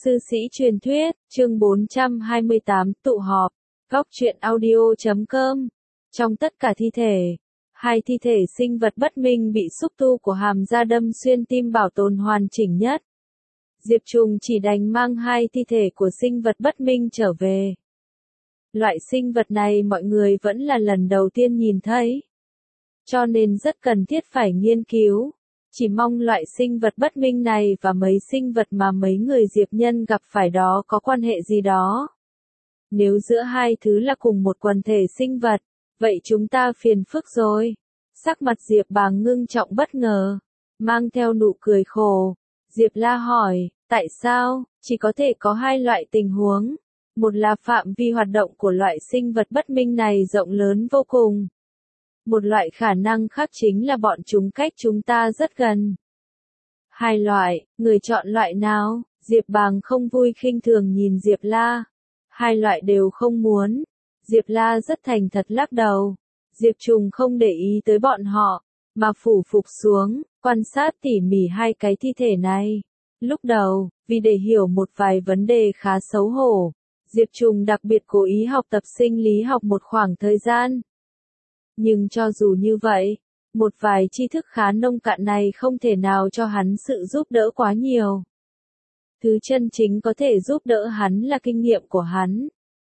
Sư sĩ truyền thuyết, chương 428, tụ họp, góc truyện audio.com. Trong tất cả thi thể, hai thi thể sinh vật bất minh bị xúc tu của hàm da đâm xuyên tim bảo tồn hoàn chỉnh nhất. Diệp Trùng chỉ đành mang hai thi thể của sinh vật bất minh trở về. Loại sinh vật này mọi người vẫn là lần đầu tiên nhìn thấy, cho nên rất cần thiết phải nghiên cứu. Chỉ mong loại sinh vật bất minh này và mấy sinh vật mà mấy người Diệp nhân gặp phải đó có quan hệ gì đó. Nếu giữa hai thứ là cùng một quần thể sinh vật, vậy chúng ta phiền phức rồi. Sắc mặt Diệp Bàng ngưng trọng bất ngờ, mang theo nụ cười khổ. Diệp La hỏi, tại sao, chỉ có thể có hai loại tình huống. Một là phạm vi hoạt động của loại sinh vật bất minh này rộng lớn vô cùng. Một loại khả năng khác chính là bọn chúng cách chúng ta rất gần. Hai loại, người chọn loại nào? Diệp Bàng không vui khinh thường nhìn Diệp La. Hai loại đều không muốn. Diệp La rất thành thật lắc đầu. Diệp Trùng không để ý tới bọn họ, mà phủ phục xuống, quan sát tỉ mỉ hai cái thi thể này. Lúc đầu, vì để hiểu một vài vấn đề khá xấu hổ, Diệp Trùng đặc biệt cố ý học tập sinh lý học một khoảng thời gian. Nhưng cho dù như vậy, một vài tri thức khá nông cạn này không thể nào cho hắn sự giúp đỡ quá nhiều. Thứ chân chính có thể giúp đỡ hắn là kinh nghiệm của hắn.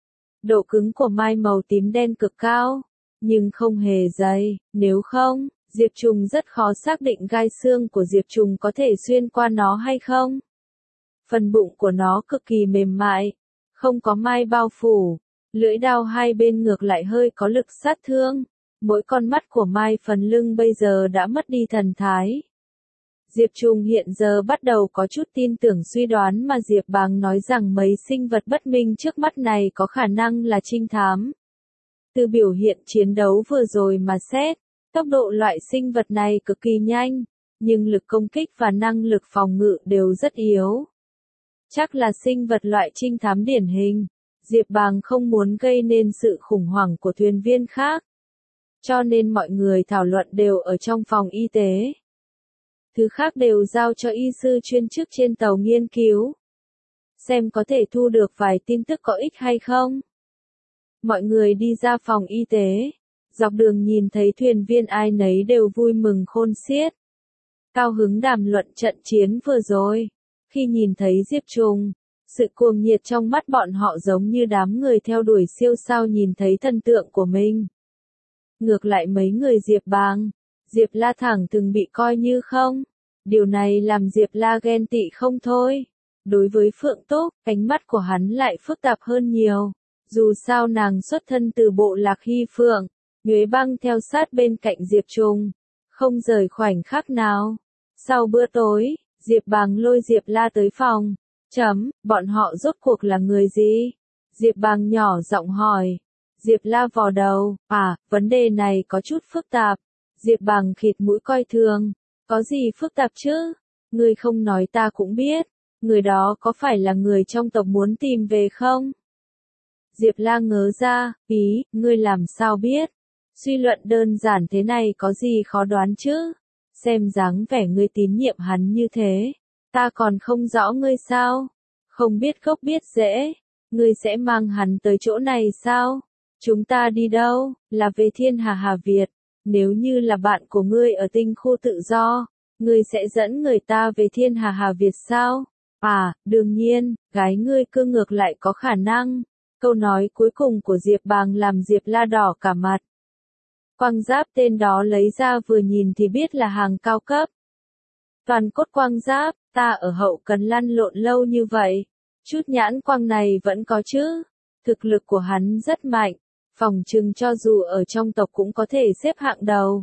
Độ cứng của mai màu tím đen cực cao, nhưng không hề dày, nếu không, Diệp Trùng rất khó xác định gai xương của Diệp Trùng có thể xuyên qua nó hay không. Phần bụng của nó cực kỳ mềm mại, không có mai bao phủ, lưỡi đao hai bên ngược lại hơi có lực sát thương. Mỗi con mắt của mai phần lưng bây giờ đã mất đi thần thái. Diệp Trùng hiện giờ bắt đầu có chút tin tưởng suy đoán mà Diệp Bàng nói rằng mấy sinh vật bất minh trước mắt này có khả năng là trinh thám. Từ biểu hiện chiến đấu vừa rồi mà xét, tốc độ loại sinh vật này cực kỳ nhanh, nhưng lực công kích và năng lực phòng ngự đều rất yếu. Chắc là sinh vật loại trinh thám điển hình. Diệp Bàng không muốn gây nên sự khủng hoảng của thuyền viên khác, cho nên mọi người thảo luận đều ở trong phòng y tế. Thứ khác đều giao cho y sư chuyên chức trên tàu nghiên cứu. Xem có thể thu được vài tin tức có ích hay không. Mọi người đi ra phòng y tế. Dọc đường nhìn thấy thuyền viên ai nấy đều vui mừng khôn xiết. Cao hứng đàm luận trận chiến vừa rồi. Khi nhìn thấy Diệp Trùng, sự cuồng nhiệt trong mắt bọn họ giống như đám người theo đuổi siêu sao nhìn thấy thần tượng của mình. Ngược lại mấy người Diệp Bàng, Diệp La thẳng từng bị coi như không. Điều này làm Diệp La ghen tị không thôi. Đối với Phượng Túc, ánh mắt của hắn lại phức tạp hơn nhiều. Dù sao nàng xuất thân từ bộ lạc Hy Phượng, Nhuế Băng theo sát bên cạnh Diệp Trùng, không rời khoảnh khắc nào. Sau bữa tối, Diệp Bàng lôi Diệp La tới phòng. Bọn họ rốt cuộc là người gì? Diệp Bàng nhỏ giọng hỏi. Diệp La vò đầu, vấn đề này có chút phức tạp. Diệp Bàng khịt mũi coi thường. Có gì phức tạp chứ? Ngươi không nói ta cũng biết. Người đó có phải là người trong tộc muốn tìm về không? Diệp La ngớ ra, ngươi làm sao biết? Suy luận đơn giản thế này có gì khó đoán chứ? Xem dáng vẻ ngươi tín nhiệm hắn như thế. Ta còn không rõ ngươi sao? Không biết gốc biết rễ. Ngươi sẽ mang hắn tới chỗ này sao? Chúng ta đi đâu? Là về Thiên Hà Việt. Nếu như là bạn của ngươi ở tinh khu tự do, ngươi sẽ dẫn người ta về Thiên Hà Việt sao? Đương nhiên, gái ngươi cơ ngược lại có khả năng. Câu nói cuối cùng của Diệp Bàng làm Diệp La đỏ cả mặt. Quang giáp tên đó lấy ra vừa nhìn thì biết là hàng cao cấp. Toàn cốt quang giáp, ta ở hậu cần lăn lộn lâu như vậy. Chút nhãn quang này vẫn có chứ. Thực lực của hắn rất mạnh. Phỏng chừng cho dù ở trong tộc cũng có thể xếp hạng đầu.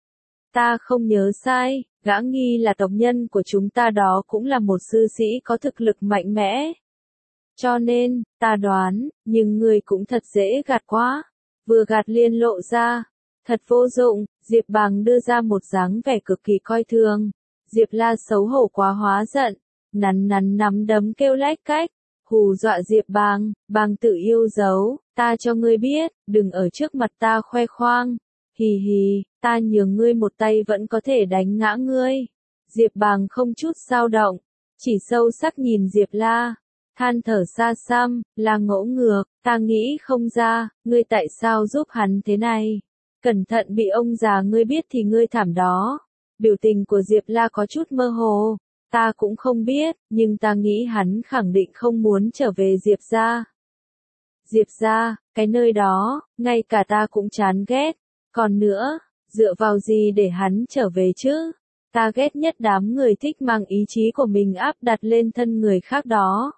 Ta không nhớ sai, gã nghi là tộc nhân của chúng ta đó cũng là một sư sĩ có thực lực mạnh mẽ. Cho nên, ta đoán, nhưng người cũng thật dễ gạt quá. Vừa gạt liên lộ ra. Thật vô dụng, Diệp Bàng đưa ra một dáng vẻ cực kỳ coi thường. Diệp La xấu hổ quá hóa giận. Nắn nắm đấm kêu lách cách. Hù dọa Diệp Bàng, Bàng tự yêu dấu, ta cho ngươi biết, đừng ở trước mặt ta khoe khoang. Hì, ta nhường ngươi một tay vẫn có thể đánh ngã ngươi. Diệp Bàng không chút dao động, chỉ sâu sắc nhìn Diệp La. than thở xa xăm, là ngỗ ngược, ta nghĩ không ra, ngươi tại sao giúp hắn thế này? Cẩn thận bị ông già ngươi biết thì ngươi thảm đó. Biểu tình của Diệp La có chút mơ hồ. Ta cũng không biết, nhưng ta nghĩ hắn khẳng định không muốn trở về Diệp gia. Diệp gia, cái nơi đó, ngay cả ta cũng chán ghét. Còn nữa, dựa vào gì để hắn trở về chứ? Ta ghét nhất đám người thích mang ý chí của mình áp đặt lên thân người khác đó.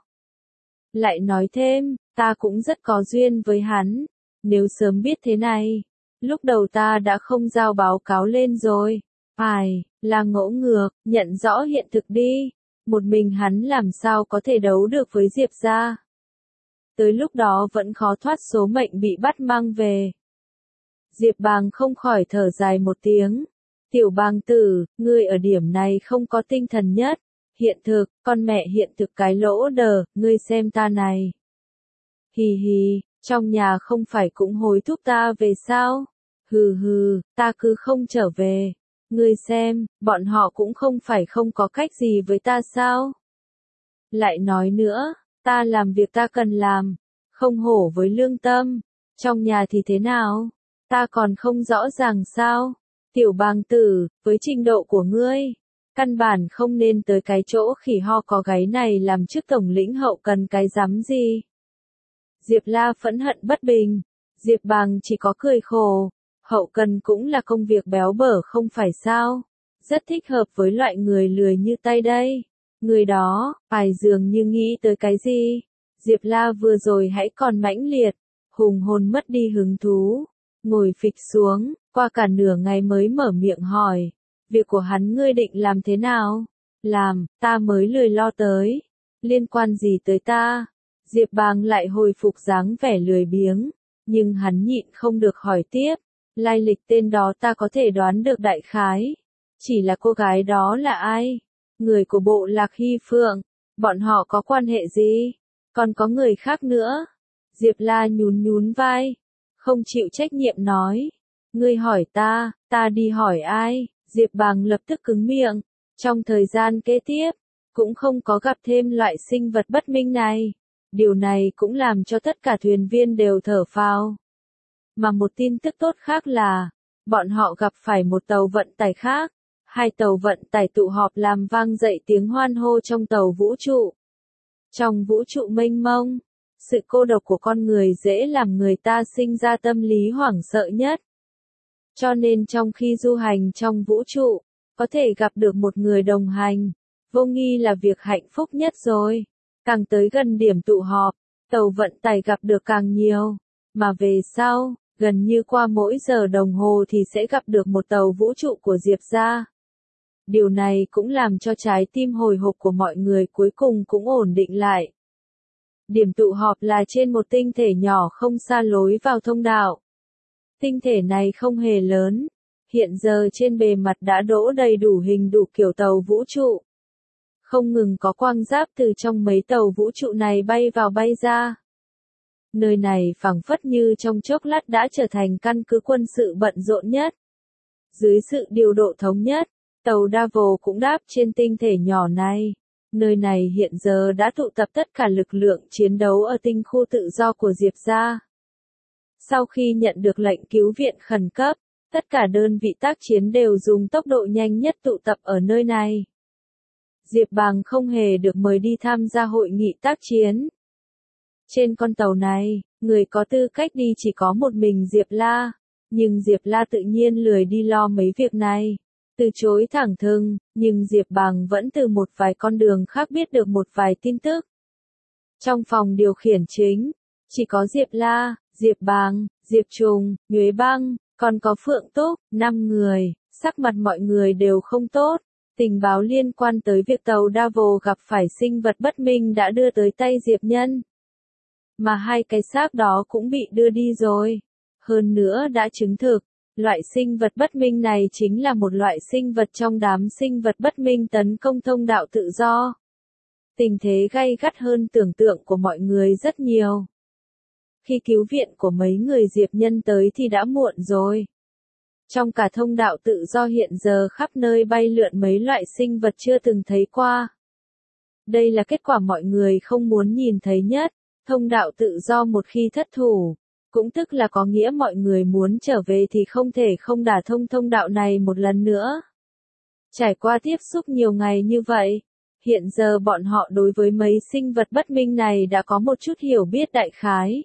Lại nói thêm, ta cũng rất có duyên với hắn. Nếu sớm biết thế này, lúc đầu ta đã không giao báo cáo lên rồi. Phải, là ngỗ ngược, nhận rõ hiện thực đi. Một mình hắn làm sao có thể đấu được với Diệp gia. Tới lúc đó vẫn khó thoát số mệnh bị bắt mang về. Diệp Bàng không khỏi thở dài một tiếng. Tiểu Bàng tử, ngươi ở điểm này không có tinh thần nhất. Hiện thực, con mẹ hiện thực cái lỗ đờ, ngươi xem ta này. Hì hì, trong nhà không phải cũng hối thúc ta về sao? Hừ hừ, ta cứ không trở về. Ngươi xem, bọn họ cũng không phải không có cách gì với ta sao? Lại nói nữa, ta làm việc ta cần làm, không hổ với lương tâm. Trong nhà thì thế nào? Ta còn không rõ ràng sao? Tiểu Bàng tử, với trình độ của ngươi, căn bản không nên tới cái chỗ khỉ ho có gáy này làm chức tổng lĩnh hậu cần cái dám gì. Diệp La phẫn hận bất bình. Diệp Bàng chỉ có cười khổ. Hậu cần cũng là công việc béo bở không phải sao? Rất thích hợp với loại người lười như tay đây. Người đó, phải dường như nghĩ tới cái gì? Diệp La vừa rồi hãy còn mãnh liệt, hùng hồn mất đi hứng thú. Ngồi phịch xuống, qua cả nửa ngày mới mở miệng hỏi. Việc của hắn ngươi định làm thế nào? Làm, ta mới lười lo tới. Liên quan gì tới ta? Diệp Bàng lại hồi phục dáng vẻ lười biếng. Nhưng hắn nhịn không được hỏi tiếp. Lai lịch tên đó ta có thể đoán được đại khái. Chỉ là cô gái đó là ai? Người của bộ lạc Hy Phượng. Bọn họ có quan hệ gì? Còn có người khác nữa. Diệp La nhún nhún vai. Không chịu trách nhiệm nói. Ngươi hỏi ta đi hỏi ai? Diệp Bàng lập tức cứng miệng. Trong thời gian kế tiếp, cũng không có gặp thêm loại sinh vật bất minh này. Điều này cũng làm cho tất cả thuyền viên đều thở phào. Mà một tin tức tốt khác là, bọn họ gặp phải một tàu vận tải khác. Hai tàu vận tải tụ họp làm vang dậy tiếng hoan hô trong tàu vũ trụ. Trong vũ trụ mênh mông, sự cô độc của con người dễ làm người ta sinh ra tâm lý hoảng sợ nhất. Cho nên trong khi du hành trong vũ trụ, có thể gặp được một người đồng hành, vô nghi là việc hạnh phúc nhất rồi. Càng tới gần điểm tụ họp, tàu vận tải gặp được càng nhiều. Mà về sau, gần như qua mỗi giờ đồng hồ thì sẽ gặp được một tàu vũ trụ của Diệp gia. Điều này cũng làm cho trái tim hồi hộp của mọi người cuối cùng cũng ổn định lại. Điểm tụ họp là trên một tinh thể nhỏ không xa lối vào thông đạo. Tinh thể này không hề lớn. Hiện giờ trên bề mặt đã đỗ đầy đủ hình đủ kiểu tàu vũ trụ. Không ngừng có quang giáp từ trong mấy tàu vũ trụ này bay vào bay ra. Nơi này phảng phất như trong chốc lát đã trở thành căn cứ quân sự bận rộn nhất. Dưới sự điều độ thống nhất, tàu Davos cũng đáp trên tinh thể nhỏ này. Nơi này hiện giờ đã tụ tập tất cả lực lượng chiến đấu ở tinh khu tự do của Diệp gia. Sau khi nhận được lệnh cứu viện khẩn cấp, tất cả đơn vị tác chiến đều dùng tốc độ nhanh nhất tụ tập ở nơi này. Diệp Bàng không hề được mời đi tham gia hội nghị tác chiến. Trên con tàu này, người có tư cách đi chỉ có một mình Diệp La, nhưng Diệp La tự nhiên lười đi lo mấy việc này. Từ chối thẳng thừng, nhưng Diệp Bàng vẫn từ một vài con đường khác biết được một vài tin tức. Trong phòng điều khiển chính, chỉ có Diệp La, Diệp Bàng, Diệp Trùng, Nhuế Băng, còn có Phượng Túc, 5 người, sắc mặt mọi người đều không tốt. Tình báo liên quan tới việc tàu Davos gặp phải sinh vật bất minh đã đưa tới tay Diệp Nhân. Mà hai cái xác đó cũng bị đưa đi rồi. Hơn nữa đã chứng thực, loại sinh vật bất minh này chính là một loại sinh vật trong đám sinh vật bất minh tấn công thông đạo tự do. Tình thế gay gắt hơn tưởng tượng của mọi người rất nhiều. Khi cứu viện của mấy người Diệp Nhân tới thì đã muộn rồi. Trong cả thông đạo tự do hiện giờ khắp nơi bay lượn mấy loại sinh vật chưa từng thấy qua. Đây là kết quả mọi người không muốn nhìn thấy nhất. Thông đạo tự do một khi thất thủ, cũng tức là có nghĩa mọi người muốn trở về thì không thể không đả thông thông đạo này một lần nữa. Trải qua tiếp xúc nhiều ngày như vậy, hiện giờ bọn họ đối với mấy sinh vật bất minh này đã có một chút hiểu biết đại khái.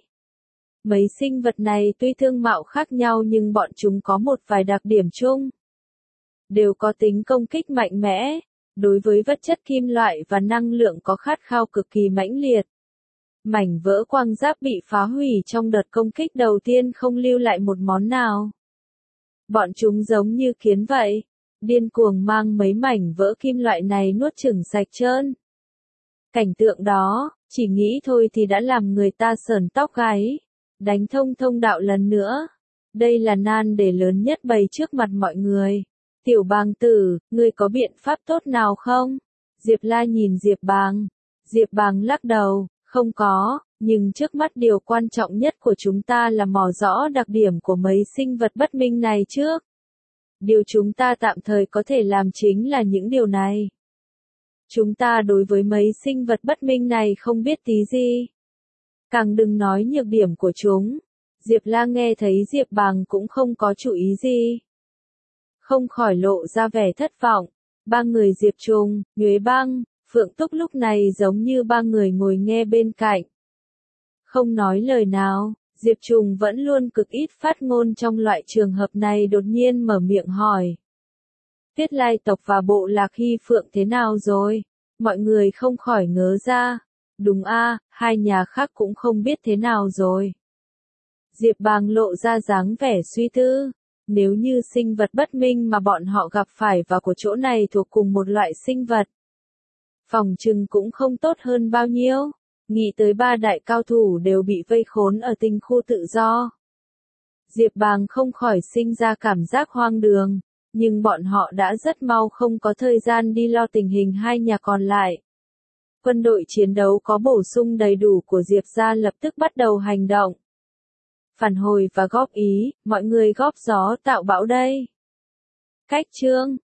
Mấy sinh vật này tuy tương mạo khác nhau nhưng bọn chúng có một vài đặc điểm chung. Đều có tính công kích mạnh mẽ, đối với vật chất kim loại và năng lượng có khát khao cực kỳ mãnh liệt. Mảnh vỡ quang giáp bị phá hủy trong đợt công kích đầu tiên không lưu lại một món nào. Bọn chúng giống như kiến vậy, điên cuồng mang mấy mảnh vỡ kim loại này nuốt chửng sạch trơn. Cảnh tượng đó, chỉ nghĩ thôi thì đã làm người ta sởn tóc gáy. Đánh thông thông đạo lần nữa. Đây là nan đề lớn nhất bày trước mặt mọi người. Tiểu Bàng tử, ngươi có biện pháp tốt nào không? Diệp La nhìn Diệp Bàng. Diệp Bàng lắc đầu, không có, nhưng trước mắt điều quan trọng nhất của chúng ta là mò rõ đặc điểm của mấy sinh vật bất minh này trước. Điều chúng ta tạm thời có thể làm chính là những điều này. Chúng ta đối với mấy sinh vật bất minh này không biết tí gì. Càng đừng nói nhược điểm của chúng. Diệp La nghe thấy Diệp Bàng cũng không có chủ ý gì. Không khỏi lộ ra vẻ thất vọng. Ba người Diệp Trùng, Nhuế Băng, Phượng Túc lúc này giống như ba người ngồi nghe bên cạnh. Không nói lời nào, Diệp Trùng vẫn luôn cực ít phát ngôn trong loại trường hợp này đột nhiên mở miệng hỏi. Tiết Lai tộc và bộ lạc Hy Phượng thế nào rồi? Mọi người không khỏi ngớ ra. Đúng a, hai nhà khác cũng không biết thế nào rồi. Diệp Bàng lộ ra dáng vẻ suy tư. Nếu như sinh vật bất minh mà bọn họ gặp phải và của chỗ này thuộc cùng một loại sinh vật, phòng trừng cũng không tốt hơn bao nhiêu. Nghĩ tới ba đại cao thủ đều bị vây khốn ở tinh khu tự do. Diệp Bàng không khỏi sinh ra cảm giác hoang đường, nhưng bọn họ đã rất mau không có thời gian đi lo tình hình hai nhà còn lại. Quân đội chiến đấu có bổ sung đầy đủ của Diệp gia lập tức bắt đầu hành động. Phản hồi và góp ý, mọi người góp gió tạo bão đây. Cách chương